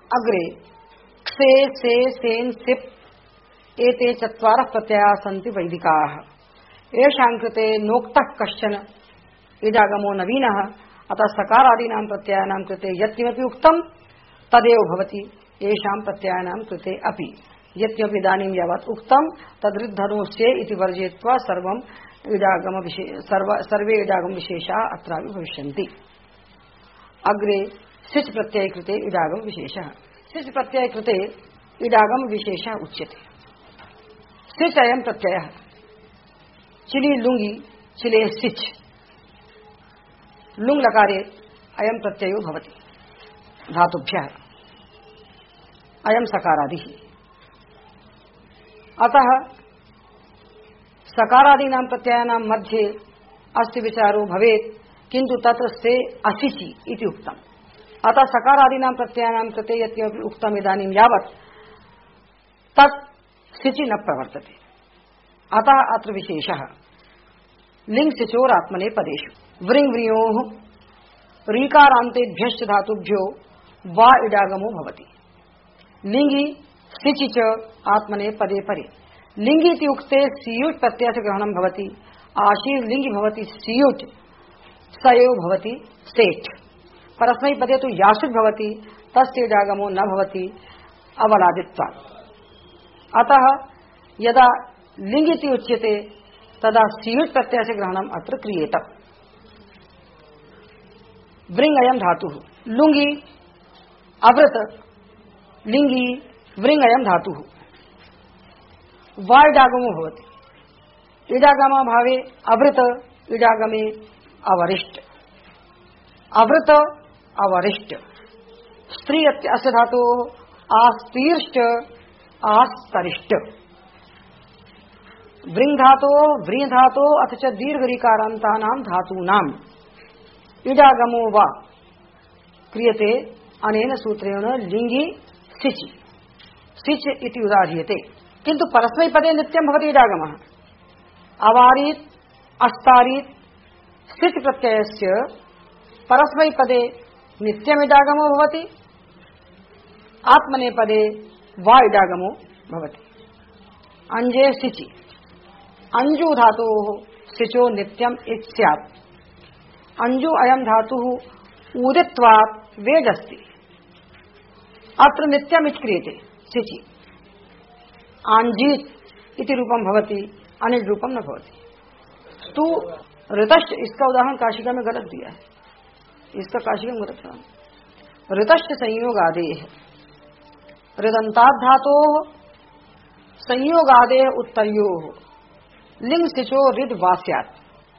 अग्रे क्षे से सेन सिप एते चत्वारः प्रत्ययाः सन्ति वैदिकाः। येषां कृते नोक्तः कश्चन इडागमो नवीनः, अतः सकारादीनां प्रत्ययानां कृते यत्किमपि उक्तं तदेव भवति। येषां प्रत्ययानां कृते अपि यत्किमपि इदानीं यावत् उक्तं तदृद्धनुष्ये इति वर्जयित्वा सर्वे इडागम विशेषाः अत्रापि भविष्यन्ति। अग्रे सिच प्रत्यय कृते इडागम विशेषः। सिच प्रत्यय कृते इडागम विशेषः उच्यते। सिच अयं प्रत्ययः चिलि लुंगी चिले सिच लुंग लकारे अयं प्रत्ययो भवति धातुभ्यः। अयं सकारादिः। अतः सकारादीनां प्रत्ययानां मध्ये अस्ति विचारो भवेत्, किन्तु तत्र से असिचि इति उक्तम्। अतः सकारादीनां प्रत्ययानां कृते यत्किमपि उक्तम् इदानीं यावत् तत् सिचि न प्रवर्तते। अतः अत्र विशेषः लिंग सिचोरात्मने पदेषु व्रिंग व्रियोः रीकारान्तेभ्यश्च धातुभ्यो वा इडागमो भवति। लिंगी सिचि च आत्मने पदे परे। लिंगी इति उक्ते सियुट् प्रत्ययस्य ग्रहणं भवति। आशीर् लिंगी भवति सियुट्, स एव भवति सेठ। परस्मैपदे तु यासुट् भवति, तस्य इडागमो न भवति अवलादित्वात्। अतः यदा लिंग इति उच्यते तदा सियुट् प्रत्ययस्य ग्रहणम् अत्र क्रियेत। व्रिंग अयं धातुः। लुंगी अवृत लिंगी व्रिंग अयं धातुः। वा इडागमो भवति। इडागमाभावे अवृत, इडागमे अवरिष्ट। अवृत अवरिष्ट। स्त्री अस्य धातोः आस्तीर्ष्ट आस्तरिष्ट। व्रिंग धातोः व्रीं धातोः अथ च दीर्घरीकारान्तानां धातूनाम् इडागमो वा क्रियते अनेन सूत्रेण लिंगी सिचि। सिच इति उदाह्रियते, किन्तु परस्मैपदे नित्यं भवति इडागमः। अवारीत् अस्तारीत् सिच प्रत्ययस्य परस्मैपदे नित्यम् इडागमो भवति, आत्मनेपदे वा इडागमो भवति। अंजे सिचि। अंजु धातोः सिचो नित्यम् इति स्यात्। अंजु अयं धातुः ऊदित्वात् वेदस्ति। अत्र नित्यम् इति क्रियते सिचि। आंजीत् इति रूपं भवति, अनिज रूपं न भवति। स्तु ऋतश्च, इसका उदाहरण काशिका में गलत दिया है, इसका काशिका में गलत है। ऋतश्च संयोगादेः ऋदन्ताद् धातोः संयोगादेः उत्तरयोः लिंग सिचो ऋद वा स्यात्।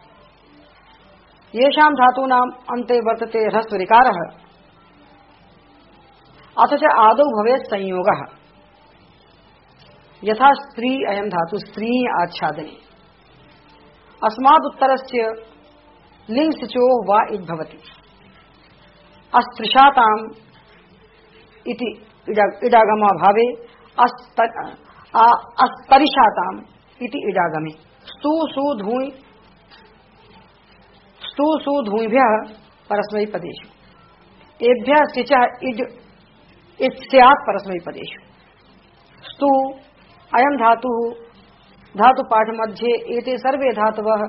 येषां धातूनाम् अन्ते वर्तते ह्रस्व ऋकारः अथ च आदौ भवेत् संयोगः। यथा स्त्री अयं धातु स्त्री आच्छादने। अस्माद् उत्तरस्य लिंग सिचो वा इति भवति। अस्पृशाताम् इति इडागमाभावे अस्परिशाताम् इति इडागमे। स्तु सु धूयभ्यः परस्मैपदेषु एभ्यः सिचः इड् स्यात् परस्मैपदेषु। स्तु अयं धातुः धातुपाठ मध्ये एते सर्वे धातवः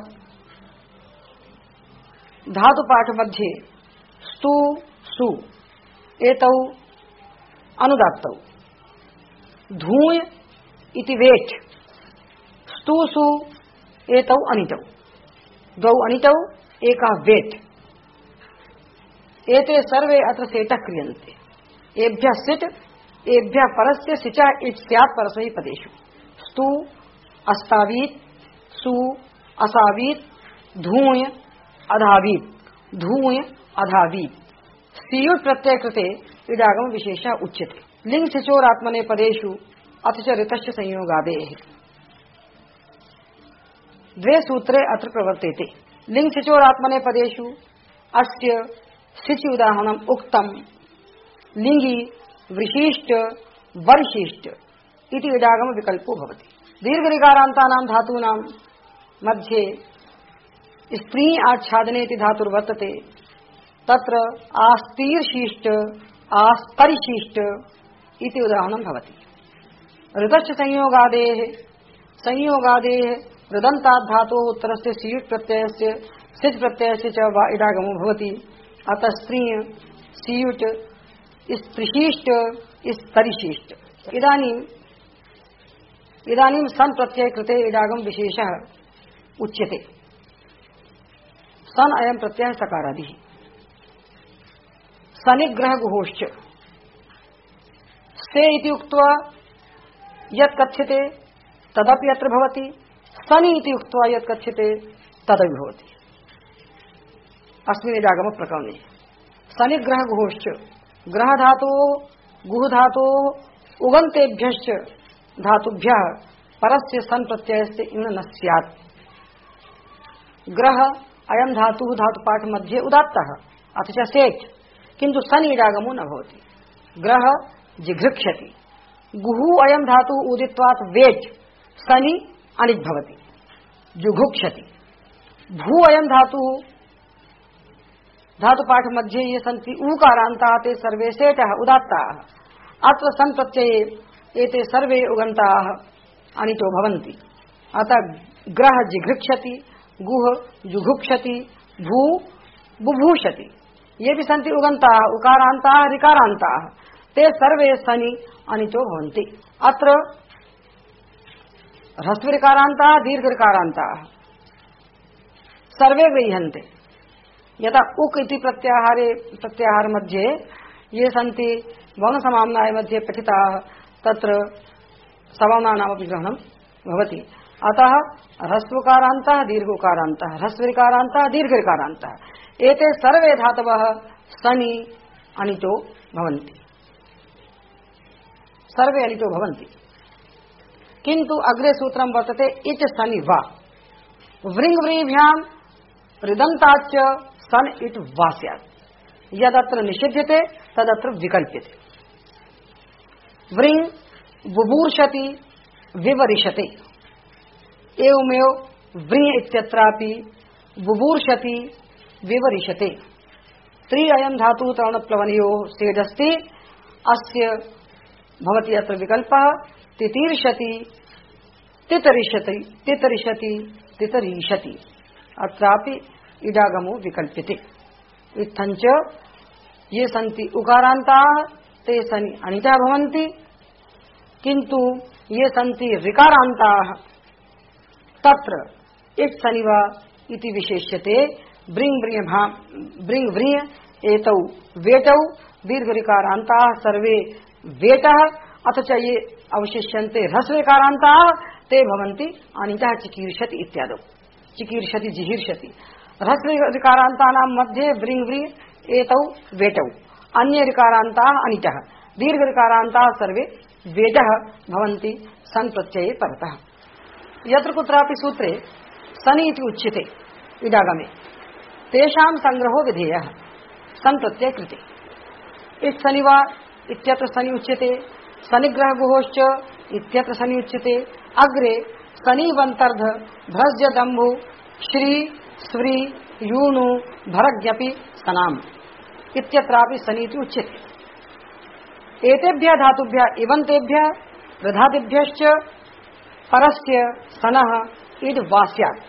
धातुपाठ मध्ये स्तु सु एतौ अनुदात्तौ। धूय इति वेट्। स्तु सु एतौ अनितौ। द्वौ अनितौ एकः वेट्। एते सर्वे अत्र सेटः क्रियन्ते। एभ्यः सिट् एभ्यः परस्य सिचः इट् स्यात् परस्मैपदेषु। स्तु अस्तावीत्, सु असावीत्, धूय अधावीत्, धूय अधावीत्। सियुट् प्रत्यय कृते इडागम विशेषः उच्यते। लिंग सिचोरात्मने पदेषु अथ च ऋतश्च संयोगादेः। द्वे सूत्रे अत्र प्रवर्तेते। लिंग सिचोरात्मने पदेषु अस्य सिचि उदाहरणम् उक्तम्। लिंगी वृशिष्ट वर्शिष्ट इति इडागम विकल्पो भवति। दीर्घऋकारान्तानां धातूनां मध्ये स्त्री आच्छादने इति धातुर्वर्तते। तत्र आस्तीर्शिष्ट आस्परिशिष्ट इति उदाहरणं भवति। ऋतश्च संयोगादेः ऋदन्तात् धातोः उत्तरस्य सियुट् प्रत्ययस्य सिच् प्रत्ययस्य च वा इडागमो भवति। अतः स्त्रीय सियुट् स्त्रिशिष्ट स्तरिशिष्ट। इदानीं सन् प्रत्यय कृते इडागम विशेषः उच्यते। सन अयं प्रत्ययः सकारादिः। सनिग्रह गुहोश्च से इति उक्त्वा यत् कथ्यते तदपि अत्र भवति। सनि इति उक्त्वा यत् कथ्यते तदपि भवति। अस्मिन् इडागम प्रकरणे सनिग्रह गुहोश्च ग्रह धातोः गुह धातोः उगन्तेभ्यश्च धातुभ्यः परस्य सन् प्रत्ययस्य इन् न स्यात्। ग्रह अयं धातुः धातुपाठ मध्ये उदात्तः अथ च सेट्, किन्तु सन् इडागमो न भवति। ग्रह जिघृक्षति। गुहु अयं धातुः उदित्वात् वेट् सनि अनिट् भवति। जुघुक्षति। भू अयं धातुः धातुपाठ मध्ये ये सन्ति ऊकारान्ताः ते सर्वे सेटः उदात्ताः। अत्र सन् प्रत्यये एते सर्वे उगन्ताः अनितो भवन्ति। अतः ग्रह जिघृक्षति, गुह जुघुक्षति, भू बुभूषति। ये भी सन्ति उगन्ताः उकारान्ताः ऋकारान्ताः ते सर्वे सनि अनितो भवन्ति। अत्र ह्रस्वऋकारान्ताः दीर्घऋकारान्ताः सर्वे गृह्यन्ते। यदा उक् इति प्रत्याहार मध्ये ये सन्ति वर्ण मध्ये पठिताः तत्र सवर्णानामपि ग्रहणं भवति। अतः ह्रस्वकारान्तः दीर्घोकारान्तः ह्रस्वऋकारान्तः दीर्घऋकारान्तः एते सर्वे धातवः सनि अनितो भवन्ति। सर्वे अनितो भवन्ति। किन्तु अग्रे सूत्रं वर्तते इच सनि वा। वृङ्व्रीभ्यां ऋदन्ताच्च सन इट वा स्यात्। यदत्र निषिध्यते तदत्र विकल्प्यते। वृङ् बुभूर्षति विवरिषते। एवमेव वृङ् इत्यत्रापि बुभूर्षति विवरिषते। त्रि अयं धातुः तरणप्लवनयोः सेडस्ति। अस्य भवति अत्र विकल्पः तितीर्षति तितरिषति तितरिषति तितरीषति। अत्रापि इडागमो विकल्प्यते। इत्थञ्च ये सन्ति उकारान्ताः ते सनि अनितः भवन्ति, किन्तु ये सन्ति ऋकारान्ताः तत्र इट् सनिवा इति विशेष्यते। ब्रिङ् व्रिय एतौ वेटौ दीर्घऋकारान्ताः सर्वे वेटः। अथ च ये अवशिष्यन्ते ह्रस्वऋकारान्ताः ते भवन्ति अनितः चिकीर्षति इत्यादौ। चिकीर्षति जिहीर्षति। ह्रस्वऋकारान्तानां मध्ये व्रिङ् व्रिय एतौ वेटौ। अन्ये ऋकारान्ताः अनितः। दीर्घऋकारान्ताः सर्वे वेटः भवन्ति सन् प्रत्यये परतः। यत्र कुत्रापि सूत्रे सनि इति उच्यते इडागमे तेषां संग्रहो विधेयः सन् प्रत्यय कृते। इत् सनिवा इत्यत्र सनि उच्यते। सनिग्रह गुहोश्च इत्यत्र सनि उच्यते। अग्रे सनीवन्तर्ध भ्रज्य दम्भु श्री स्व्री यूनु भरज्ञपि सनाम इत्यत्रापि सनि इति उच्यते। एतेभ्यः धातुभ्यः इवन्तेभ्यः प्रधादिभ्यश्च परस्य सनः इड् वा स्यात्।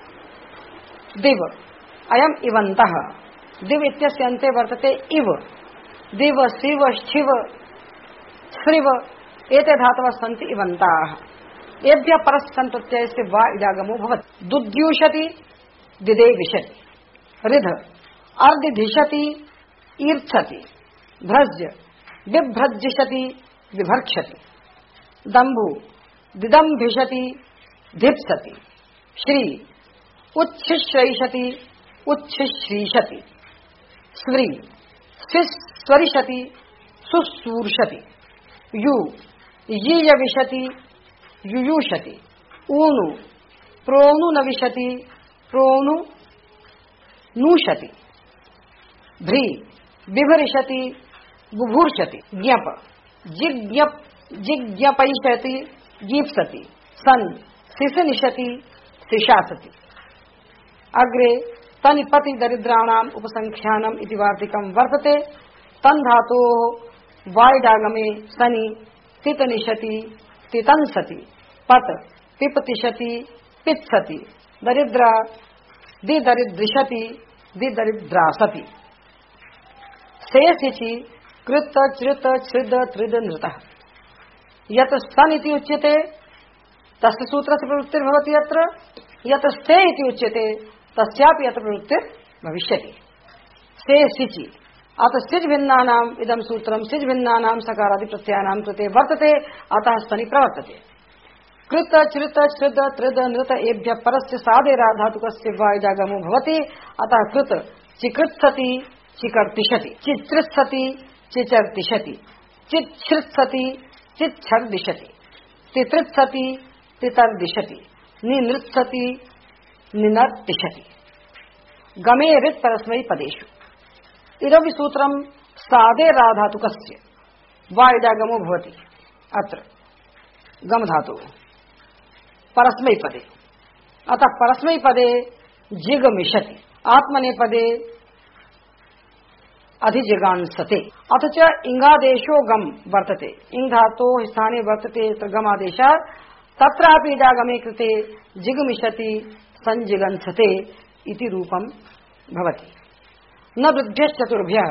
दिव अयम् इवन्तः। दिव इत्यस्य अन्ते वर्तते इव। दिव शिव शिव श्रिव एते धातवः सन्ति इवन्ताः। एभ्यः परस्य सन् प्रत्ययस्य वा इडागमो भवति। दुद्यूषति दिदेविषति। रिध अर्धिधिषति ईर्च्छति। भ्रज्य बिभ्रज्यषति विभर्क्षति। दम्भु दिदम्भिषति धिप्सति। श्री उच्छिश्रयिषति उच्छिश्रीषति। स्व्री स्विस्वरिषति सुस्सूर्षति। यु यीयविषति युयुषति। ऊनु प्रोनुनविशति प्रोनु नूषति। भ्री बिभरिषति बुभूर्षति। ज्ञप जिज्ञपयिषति गीप्सति। सन् सिसनिषति सिशासति। अग्रे तनिपति दरिद्राणाम् उपसंख्यानम् इति वार्तिकं वर्तते। तन धातो वाइडागमे सनि तितनिशति तितंसति पत पिपतिशति पित्सति दरिद्रा दिदरिद्रिशति दिदरिद्रासति शेषिचि कृत चृत छृद त्रिद नृतः यत सन इति उच्यते तस्य सूत्रस्य प्रवृत्तिर्भवति यत्र यत स्ते इति उच्यते तस्यापि यत्र प्रवृत्तिर्भविष्यति शेषिचि अतः सिज भिन्नानाम् इदं सूत्रं सिज भिन्नानां सकारादि प्रत्ययानां कृते वर्तते अतः स्तनि प्रवर्तते कृत चृत छृद त्रिद नृत एभ्यः परस्य सादेराधातुकस्य वाइडागमो भवति अतः कृत चिकृत्सति चिकर्तिशति चित्रित्सति चिचर्तिशति चिच्छृत्सति चिच्छर्दिशति तितृत्सति तितर्दिशति निनृत्सति निनर्तिशति गमे ऋत् परस्मै पदेषु इदमपि सूत्रं सादेराधातुकस्य वाइडागमो भवति अत्र गम धातु परस्मै पदे अतः परस्मै पदे जिगमिषति आत्मनेपदे अधिजिगांसते अथ च इंगादेशो गम वर्तते इंग धातो स्थाने वर्तते गमादेशः तत्रापि इडागमे कृते जिगमिषति संजिगंसते इति रूपं भवति न वृद्ध्यश्चतुर्भ्यः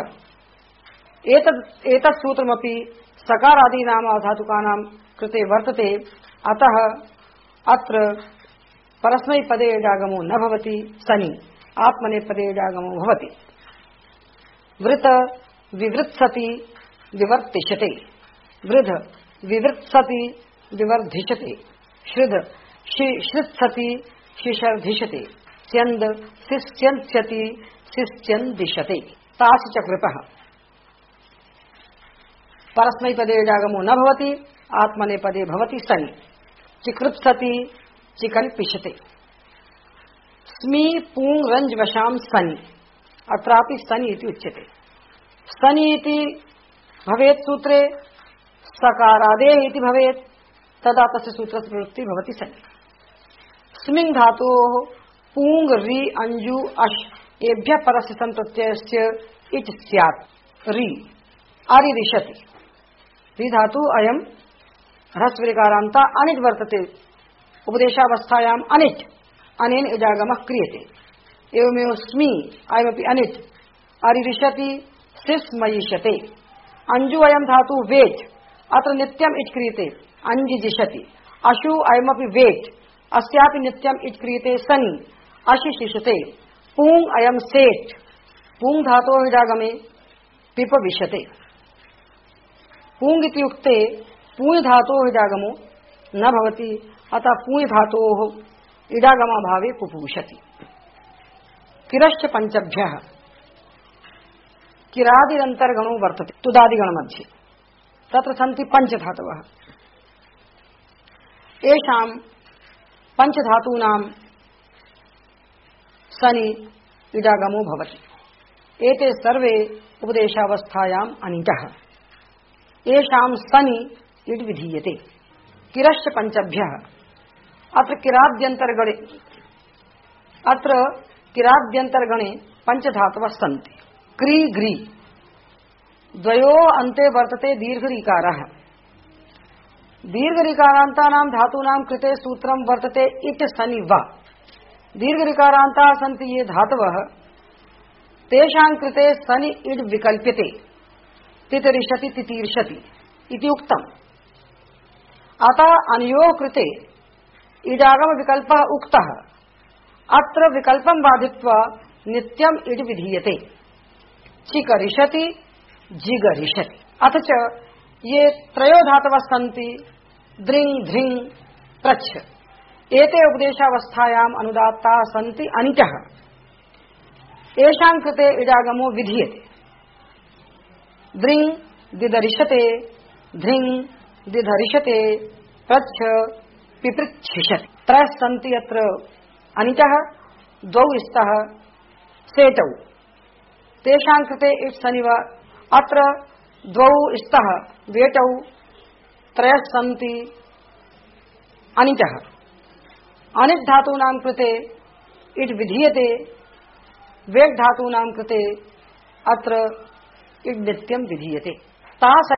एतत् सूत्रमपि सकारादीनां धातुकानां कृते वर्तते अतः अत्र परस्मै पदे इडागमो न भवति सनि आत्मनेपदे इडागमो भवति वृत विवृत्सति विवर्तिष्यते वृध विवृत्सति विवर्धिष्यते श्रुध श्रुत्सति शिशर्धिष्यते स्यन्द शिष्यन्स्यति शिष्यन्दिशते तासि च कृपः परस्मै पदे इडागमो न भवति आत्मनेपदे भवति सनि चिकृत्सति चिकल्पिष्यते स्मी पूंग रंज वशां सनि अत्रापि सनि इति उच्यते सनि इति भवेत् सूत्रे सकारादेः इति भवेत् तदा तस्य सूत्रस्य प्रवृत्तिः भवति सनि स्मिङ् धातोः पूंग रि अंजु अश् एभ्यः परस्य संप्रत्ययस्य इच् स्यात् रि अरिरिषति रि धातु अयं ह्रस्वरिकारान्त अनिट् वर्तते उपदेशावस्थायाम् अनिट् अनेन इडागमः क्रियते एवमेव स्मी अयमपि अनिट् अरिरिषति सिस्मयिष्यते अंजु अयं धातु वेट् अत्र नित्यम् इट् क्रियते अंजिजिषति अशु अयमपि वेट् अस्यापि नित्यम् इट् क्रियते सनि अशिशिषते पूंग अयं सेट् पूंग धातोः इडागमे पिपविशते पूंग इति उक्ते पूञ् धातोः इडागमो न भवति अतः पूञ् धातोः इडागमाभावे पुपूषति किरश्च पंचभ्यः किरादिरन्तर्गणो वर्तते तुदादिगणमध्ये तत्र सन्ति पंचधातवः येषां पंचधातूनां सनि इडागमो भवति एते सर्वे उपदेशावस्थायाम् अनिटः येषां सनि इड् विधीयते किरश्च पंचभ्यः अत्र किराद्यन्तर्गणे पंचधातवः सन्ति क्री ग्री द्वयोः अन्ते वर्तते दीर्घऋकारः दीर्घऋकारान्तानां धातूनां कृते सूत्रं वर्तते इट् सनि वा दीर्घऋकारान्ताः सन्ति ये धातवः तेषां कृते सनि इड् विकल्प्यते तितरिषति तितीर्षति इति उक्तम् अतः अनयोः कृते इडागम विकल्पः उक्तः अत्र विकल्पं बाधित्वा नित्यम् इड् विधीयते चिकरिषति जिगरिषति अथ च ये त्रयो धातवः सन्ति द्रिङ् ध्रिङ् प्रच्छ एते उपदेशावस्थायाम् अनुदात्ताः सन्ति अनिटः येषां कृते इडागमो विधीयते द्रिङ् दिदरिषते ध्रिङ् दिधरिषते प्रच्छ पिपृच्छिषति त्रयः सन्ति अत्र अनिटः द्वौ स्तः सेटौ तेषां कृते इट् सनिव अत्र द्वौ स्तः वेटौ त्रयः सन्ति अनिटः अनिट् धातूनां कृते इट् विधीयते वेट् धातूनां कृते अत्र इड नित्यम विधीयते ता